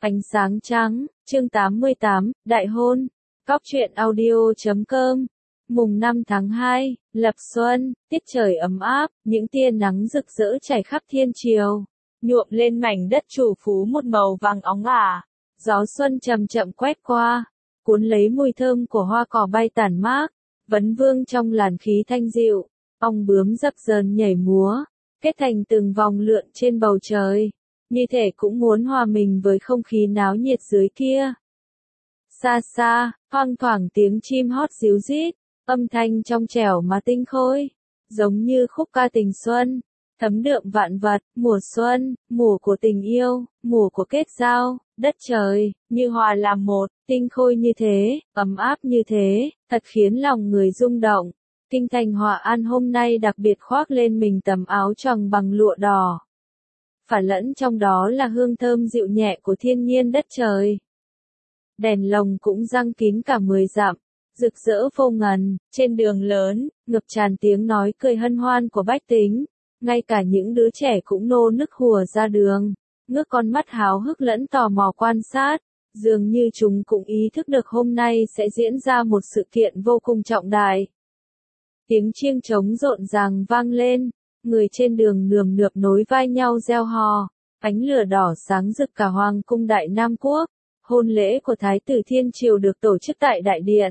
Ánh sáng trắng, chương 88, Đại hôn. Cóc truyện audio.com. Mùng 5 tháng 2, lập xuân, tiết trời ấm áp, những tia nắng rực rỡ trải khắp thiên triều, nhuộm lên mảnh đất chủ phú một màu vàng óng ả. Gió xuân chậm chậm quét qua, cuốn lấy mùi thơm của hoa cỏ bay tản mát, vấn vương trong làn khí thanh dịu, ong bướm dập dờn nhảy múa, kết thành từng vòng lượn trên bầu trời, như thể cũng muốn hòa mình với không khí náo nhiệt dưới kia. Xa xa, thoang thoảng tiếng chim hót ríu rít, âm thanh trong trẻo mà tinh khôi, giống như khúc ca tình xuân, thấm đượm vạn vật. Mùa xuân, mùa của tình yêu, mùa của kết giao, đất trời như hòa làm một, tinh khôi như thế, ấm áp như thế, thật khiến lòng người rung động. Kinh thành Hòa An hôm nay đặc biệt khoác lên mình tấm áo choàng bằng lụa đỏ, phả lẫn trong đó là hương thơm dịu nhẹ của thiên nhiên đất trời. Đèn lồng cũng răng kín cả 10 dặm, rực rỡ vô ngần. Trên đường lớn, ngập tràn tiếng nói cười hân hoan của bách tính, ngay cả những đứa trẻ cũng nô nức hùa ra đường, ngước con mắt háo hức lẫn tò mò quan sát, dường như chúng cũng ý thức được hôm nay sẽ diễn ra một sự kiện vô cùng trọng đại. Tiếng chiêng trống rộn ràng vang lên, người trên đường nườm nượp nối vai nhau reo hò, ánh lửa đỏ sáng rực cả hoàng cung Đại Nam Quốc. Hôn lễ của Thái tử Thiên Triều được tổ chức tại Đại Điện.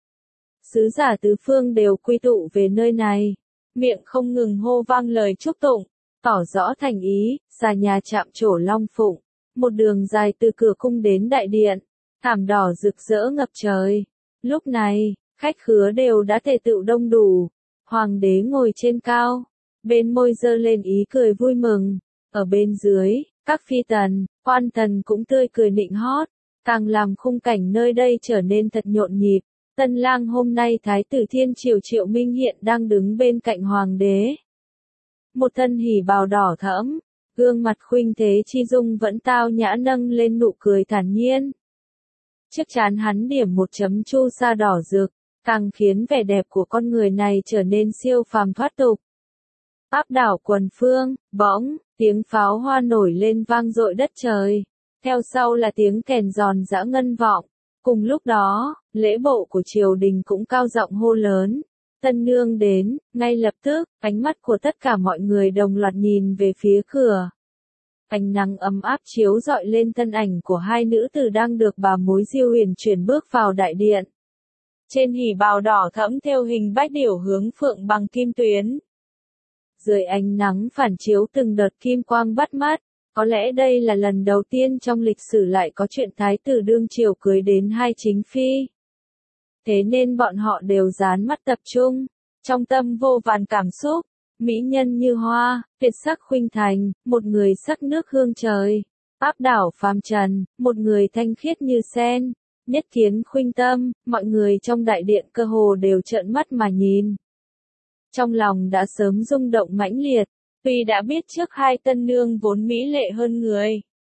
Sứ giả tứ phương đều quy tụ về nơi này, miệng không ngừng hô vang lời chúc tụng, tỏ rõ thành ý. Xà nhà chạm trổ long phụng, một đường dài từ cửa cung đến Đại Điện, thảm đỏ rực rỡ ngập trời. Lúc này, khách khứa đều đã tề tựu đông đủ, hoàng đế ngồi trên cao, bên môi giơ lên ý cười vui mừng, ở bên dưới, các phi tần, quan tần cũng tươi cười nịnh hót, càng làm khung cảnh nơi đây trở nên thật nhộn nhịp. Tân lang hôm nay Thái tử Thiên Triều Triệu Minh hiện đang đứng bên cạnh hoàng đế. Một thân hỉ bào đỏ thẫm, gương mặt khuynh thế chi dung vẫn tao nhã nâng lên nụ cười thản nhiên. Chiếc trán hắn điểm một chấm chu sa đỏ rực, càng khiến vẻ đẹp của con người này trở nên siêu phàm thoát tục. Áp đảo quần phương, bỗng, tiếng pháo hoa nổi lên vang dội đất trời. Theo sau là tiếng kèn giòn giã ngân vọng. Cùng lúc đó, lễ bộ của triều đình cũng cao giọng hô lớn. Tân nương đến. Ngay lập tức, ánh mắt của tất cả mọi người đồng loạt nhìn về phía cửa. Ánh nắng ấm áp chiếu rọi lên thân ảnh của hai nữ tử đang được bà mối Diêu Huyền chuyển bước vào đại điện. Trên hỉ bào đỏ thẫm thêu hình bách điểu hướng phượng bằng kim tuyến. Dưới ánh nắng phản chiếu từng đợt kim quang bắt mắt. Có lẽ đây là lần đầu tiên trong lịch sử lại có chuyện thái tử đương triều cưới đến hai chính phi. Thế nên bọn họ đều dán mắt tập trung, trong tâm vô vàn cảm xúc. Mỹ nhân như hoa, tuyệt sắc khuynh thành, một người sắc nước hương trời, áp đảo phàm trần, một người thanh khiết như sen, nhất kiến khuynh tâm. Mọi người trong đại điện cơ hồ đều trợn mắt mà nhìn. Trong lòng đã sớm rung động mãnh liệt. Tuy đã biết trước hai tân nương vốn mỹ lệ hơn người,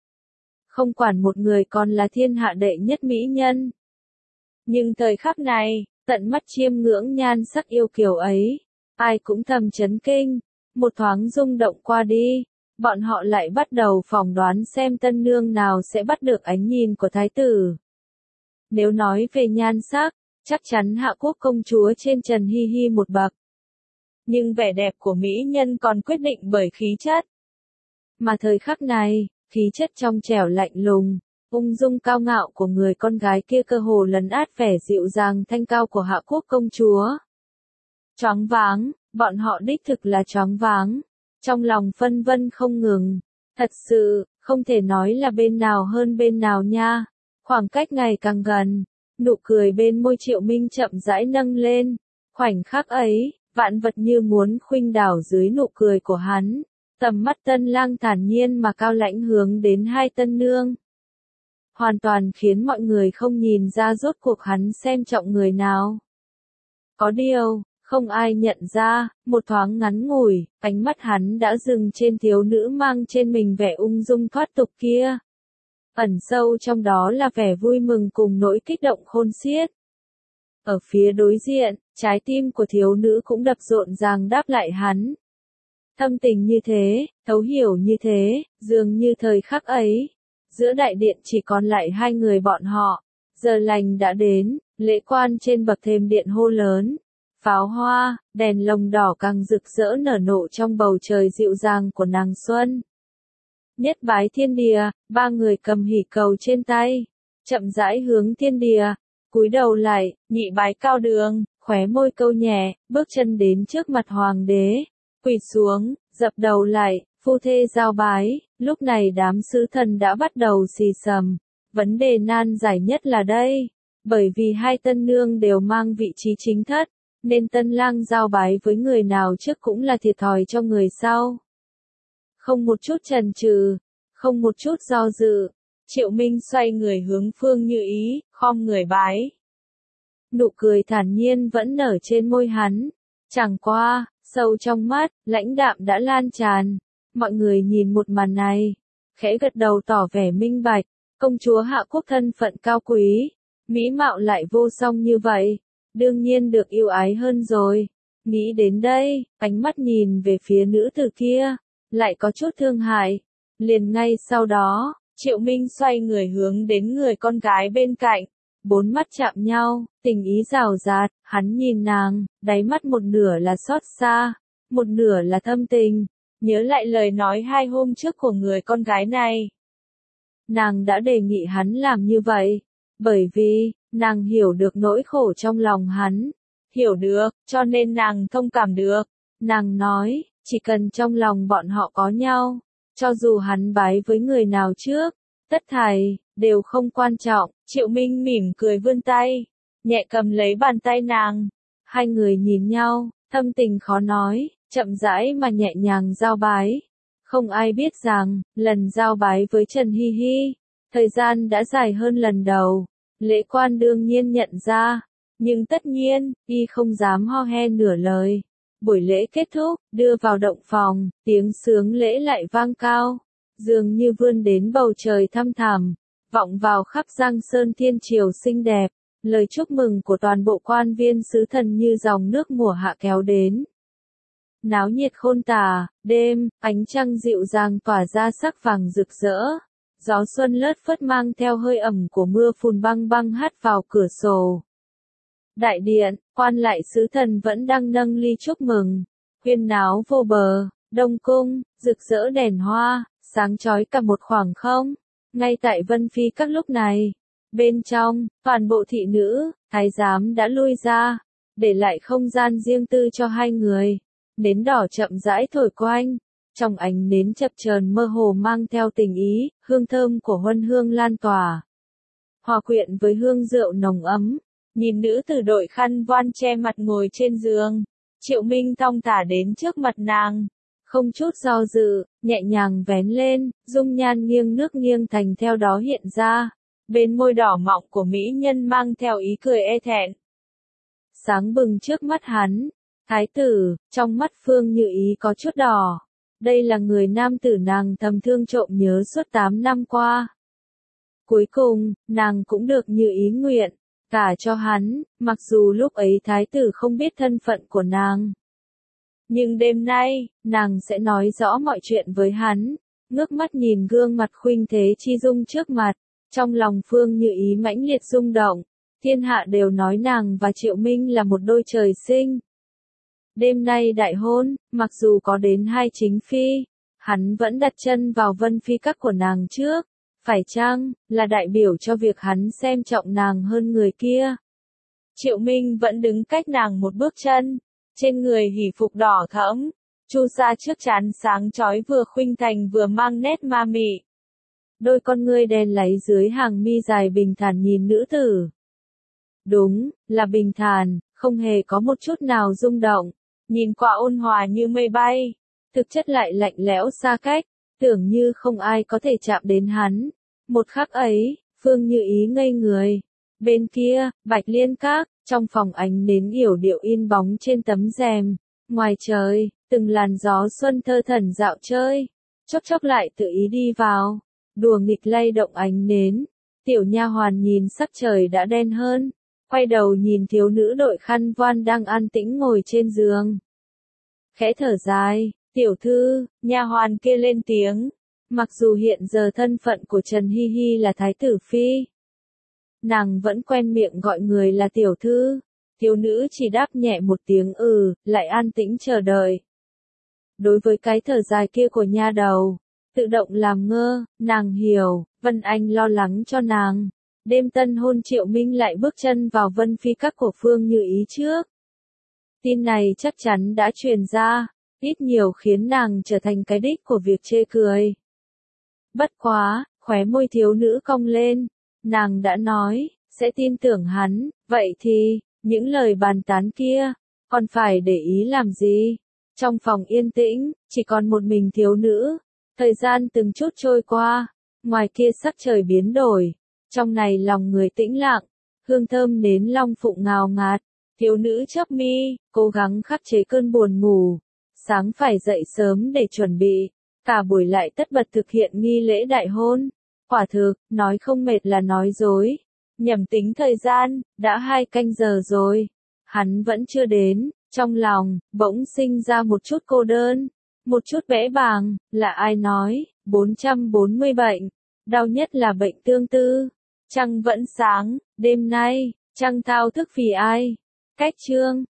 không quản một người còn là thiên hạ đệ nhất mỹ nhân. Nhưng thời khắc này, tận mắt chiêm ngưỡng nhan sắc yêu kiều ấy, ai cũng thầm chấn kinh. Một thoáng rung động qua đi, bọn họ lại bắt đầu phỏng đoán xem tân nương nào sẽ bắt được ánh nhìn của thái tử. Nếu nói về nhan sắc, chắc chắn Hạ Quốc công chúa trên trần Hi Hi một bậc. Nhưng vẻ đẹp của mỹ nhân còn quyết định bởi khí chất. Mà thời khắc này, khí chất trong trẻo lạnh lùng, ung dung cao ngạo của người con gái kia cơ hồ lấn át vẻ dịu dàng thanh cao của Hạ Quốc công chúa. Choáng váng, bọn họ đích thực là choáng váng, trong lòng phân vân không ngừng. Thật sự, không thể nói là bên nào hơn bên nào nha. Khoảng cách ngày càng gần, nụ cười bên môi Triệu Minh chậm rãi nâng lên. Khoảnh khắc ấy, vạn vật như muốn khuynh đảo dưới nụ cười của hắn. Tầm mắt tân lang thản nhiên mà cao lãnh hướng đến hai tân nương. Hoàn toàn khiến mọi người không nhìn ra rốt cuộc hắn xem trọng người nào. Có điều, không ai nhận ra, một thoáng ngắn ngủi, ánh mắt hắn đã dừng trên thiếu nữ mang trên mình vẻ ung dung thoát tục kia. Ẩn sâu trong đó là vẻ vui mừng cùng nỗi kích động khôn xiết. Ở phía đối diện, trái tim của thiếu nữ cũng đập rộn ràng đáp lại hắn. Thâm tình như thế, thấu hiểu như thế, dường như thời khắc ấy, giữa đại điện chỉ còn lại hai người bọn họ. Giờ lành đã đến, lễ quan trên bậc thềm điện hô lớn. Pháo hoa, đèn lồng đỏ càng rực rỡ nở nộ trong bầu trời dịu dàng của nàng xuân. Nhất bái thiên địa, ba người cầm hỷ cầu trên tay, chậm rãi hướng thiên địa, cúi đầu lại, nhị bái cao đường, khóe môi câu nhẹ, bước chân đến trước mặt hoàng đế, quỳ xuống, dập đầu lại, phu thê giao bái. Lúc này đám sứ thần đã bắt đầu xì xầm, vấn đề nan giải nhất là đây, bởi vì hai tân nương đều mang vị trí chính thất, nên tân lang giao bái với người nào trước cũng là thiệt thòi cho người sau. Không một chút chần chừ, không một chút do dự, Triệu Minh xoay người hướng Phương Như Ý, khom người bái. Nụ cười thản nhiên vẫn nở trên môi hắn, chẳng qua, sâu trong mắt, lãnh đạm đã lan tràn. Mọi người nhìn một màn này, khẽ gật đầu tỏ vẻ minh bạch, công chúa Hạ Quốc thân phận cao quý, mỹ mạo lại vô song như vậy, đương nhiên được yêu ái hơn rồi. Nghĩ đến đây, ánh mắt nhìn về phía nữ tử kia, lại có chút thương hại. Liền ngay sau đó, Triệu Minh xoay người hướng đến người con gái bên cạnh, bốn mắt chạm nhau, tình ý rào rạt, hắn nhìn nàng, đáy mắt một nửa là xót xa, một nửa là thâm tình, nhớ lại lời nói 2 hôm trước của người con gái này. Nàng đã đề nghị hắn làm như vậy, bởi vì, nàng hiểu được nỗi khổ trong lòng hắn, hiểu được, cho nên nàng thông cảm được. Nàng nói, chỉ cần trong lòng bọn họ có nhau, cho dù hắn bái với người nào trước, tất thảy đều không quan trọng. Triệu Minh mỉm cười vươn tay, nhẹ cầm lấy bàn tay nàng. Hai người nhìn nhau, thâm tình khó nói, chậm rãi mà nhẹ nhàng giao bái. Không ai biết rằng, lần giao bái với Trần Hi Hi, thời gian đã dài hơn lần đầu. Lễ quan đương nhiên nhận ra, nhưng tất nhiên, y không dám ho he nửa lời. Buổi lễ kết thúc, đưa vào động phòng, tiếng sướng lễ lại vang cao, dường như vươn đến bầu trời thăm thẳm, vọng vào khắp Giang Sơn thiên triều xinh đẹp. Lời chúc mừng của toàn bộ quan viên sứ thần như dòng nước mùa hạ kéo đến. Náo nhiệt khôn tả, đêm, ánh trăng dịu dàng tỏa ra sắc vàng rực rỡ. Gió xuân lất phất mang theo hơi ẩm của mưa phùn băng băng hắt vào cửa sổ. Đại điện, quan lại sứ thần vẫn đang nâng ly chúc mừng. Huyên náo vô bờ, đông cung, rực rỡ đèn hoa, sáng chói cả một khoảng không. Ngay tại Vân Phi các lúc này, bên trong, toàn bộ thị nữ, thái giám đã lui ra, để lại không gian riêng tư cho hai người. Nến đỏ chậm rãi thổi quanh, trong ánh nến chập chờn mơ hồ mang theo tình ý, hương thơm của huân hương lan tỏa. Hòa quyện với hương rượu nồng ấm, nhìn nữ tử đội khăn voan che mặt ngồi trên giường, Triệu Minh thong thả đến trước mặt nàng, không chút do dự, nhẹ nhàng vén lên, dung nhan nghiêng nước nghiêng thành theo đó hiện ra, bên môi đỏ mọng của mỹ nhân mang theo ý cười e thẹn. Sáng bừng trước mắt hắn, thái tử, trong mắt Phương Như Ý có chút đỏ. Đây là người nam tử nàng thầm thương trộm nhớ suốt 8 năm qua. Cuối cùng, nàng cũng được như ý nguyện, gả cho hắn, mặc dù lúc ấy thái tử không biết thân phận của nàng. Nhưng đêm nay, nàng sẽ nói rõ mọi chuyện với hắn, ngước mắt nhìn gương mặt khuynh thế chi dung trước mặt, trong lòng Phương Như Ý mãnh liệt rung động, thiên hạ đều nói nàng và Triệu Minh là một đôi trời sinh. Đêm nay đại hôn, mặc dù có đến 2 chính phi, hắn vẫn đặt chân vào Vân Phi các của nàng trước, phải chăng là đại biểu cho việc hắn xem trọng nàng hơn người kia. Triệu Minh vẫn đứng cách nàng một bước chân, trên người hỉ phục đỏ thẫm, chu sa trước trán sáng chói vừa khuynh thành vừa mang nét ma mị. Đôi con ngươi đen láy dưới hàng mi dài bình thản nhìn nữ tử. Đúng, là bình thản, không hề có một chút nào rung động. Nhìn qua ôn hòa như mây bay, thực chất lại lạnh lẽo xa cách, tưởng như không ai có thể chạm đến hắn. Một khắc ấy, Phương Như Ý ngây người. Bên kia, Bạch Liên Các, trong phòng ánh nến yểu điệu in bóng trên tấm rèm. Ngoài trời, từng làn gió xuân thơ thẩn dạo chơi, chốc chốc lại tự ý đi vào, đùa nghịch lay động ánh nến. Tiểu nha hoàn nhìn sắc trời đã đen hơn, quay đầu nhìn thiếu nữ đội khăn voan đang an tĩnh ngồi trên giường. Khẽ thở dài, tiểu thư, nha hoàn kia lên tiếng, Mặc dù hiện giờ thân phận của Trần Hi Hi là thái tử phi, nàng vẫn quen miệng gọi người là tiểu thư. Thiếu nữ chỉ đáp nhẹ một tiếng lại an tĩnh chờ đợi. Đối với cái thở dài kia của nha đầu, tự động làm ngơ, nàng hiểu, Vân Anh lo lắng cho nàng. Đêm tân hôn Triệu Minh lại bước chân vào Vân Phi các của Phương Như Ý trước. Tin này chắc chắn đã truyền ra, ít nhiều khiến nàng trở thành cái đích của việc chê cười. Bất quá, khóe môi thiếu nữ cong lên, nàng đã nói, sẽ tin tưởng hắn, vậy thì, những lời bàn tán kia, còn phải để ý làm gì? Trong phòng yên tĩnh, chỉ còn một mình thiếu nữ, thời gian từng chút trôi qua, ngoài kia sắc trời biến đổi, trong này lòng người tĩnh lặng, hương thơm nến long phụng ngào ngạt, thiếu nữ chớp mi, cố gắng khắc chế cơn buồn ngủ, sáng phải dậy sớm để chuẩn bị, cả buổi lại tất bật thực hiện nghi lễ đại hôn. Quả thực, nói không mệt là nói dối. Nhẩm tính thời gian, đã 2 canh giờ rồi. Hắn vẫn chưa đến, trong lòng, bỗng sinh ra một chút cô đơn, một chút bẽ bàng, là ai nói, 440 bệnh, đau nhất là bệnh tương tư. Trăng vẫn sáng, đêm nay, trăng thao thức vì ai? Cách chương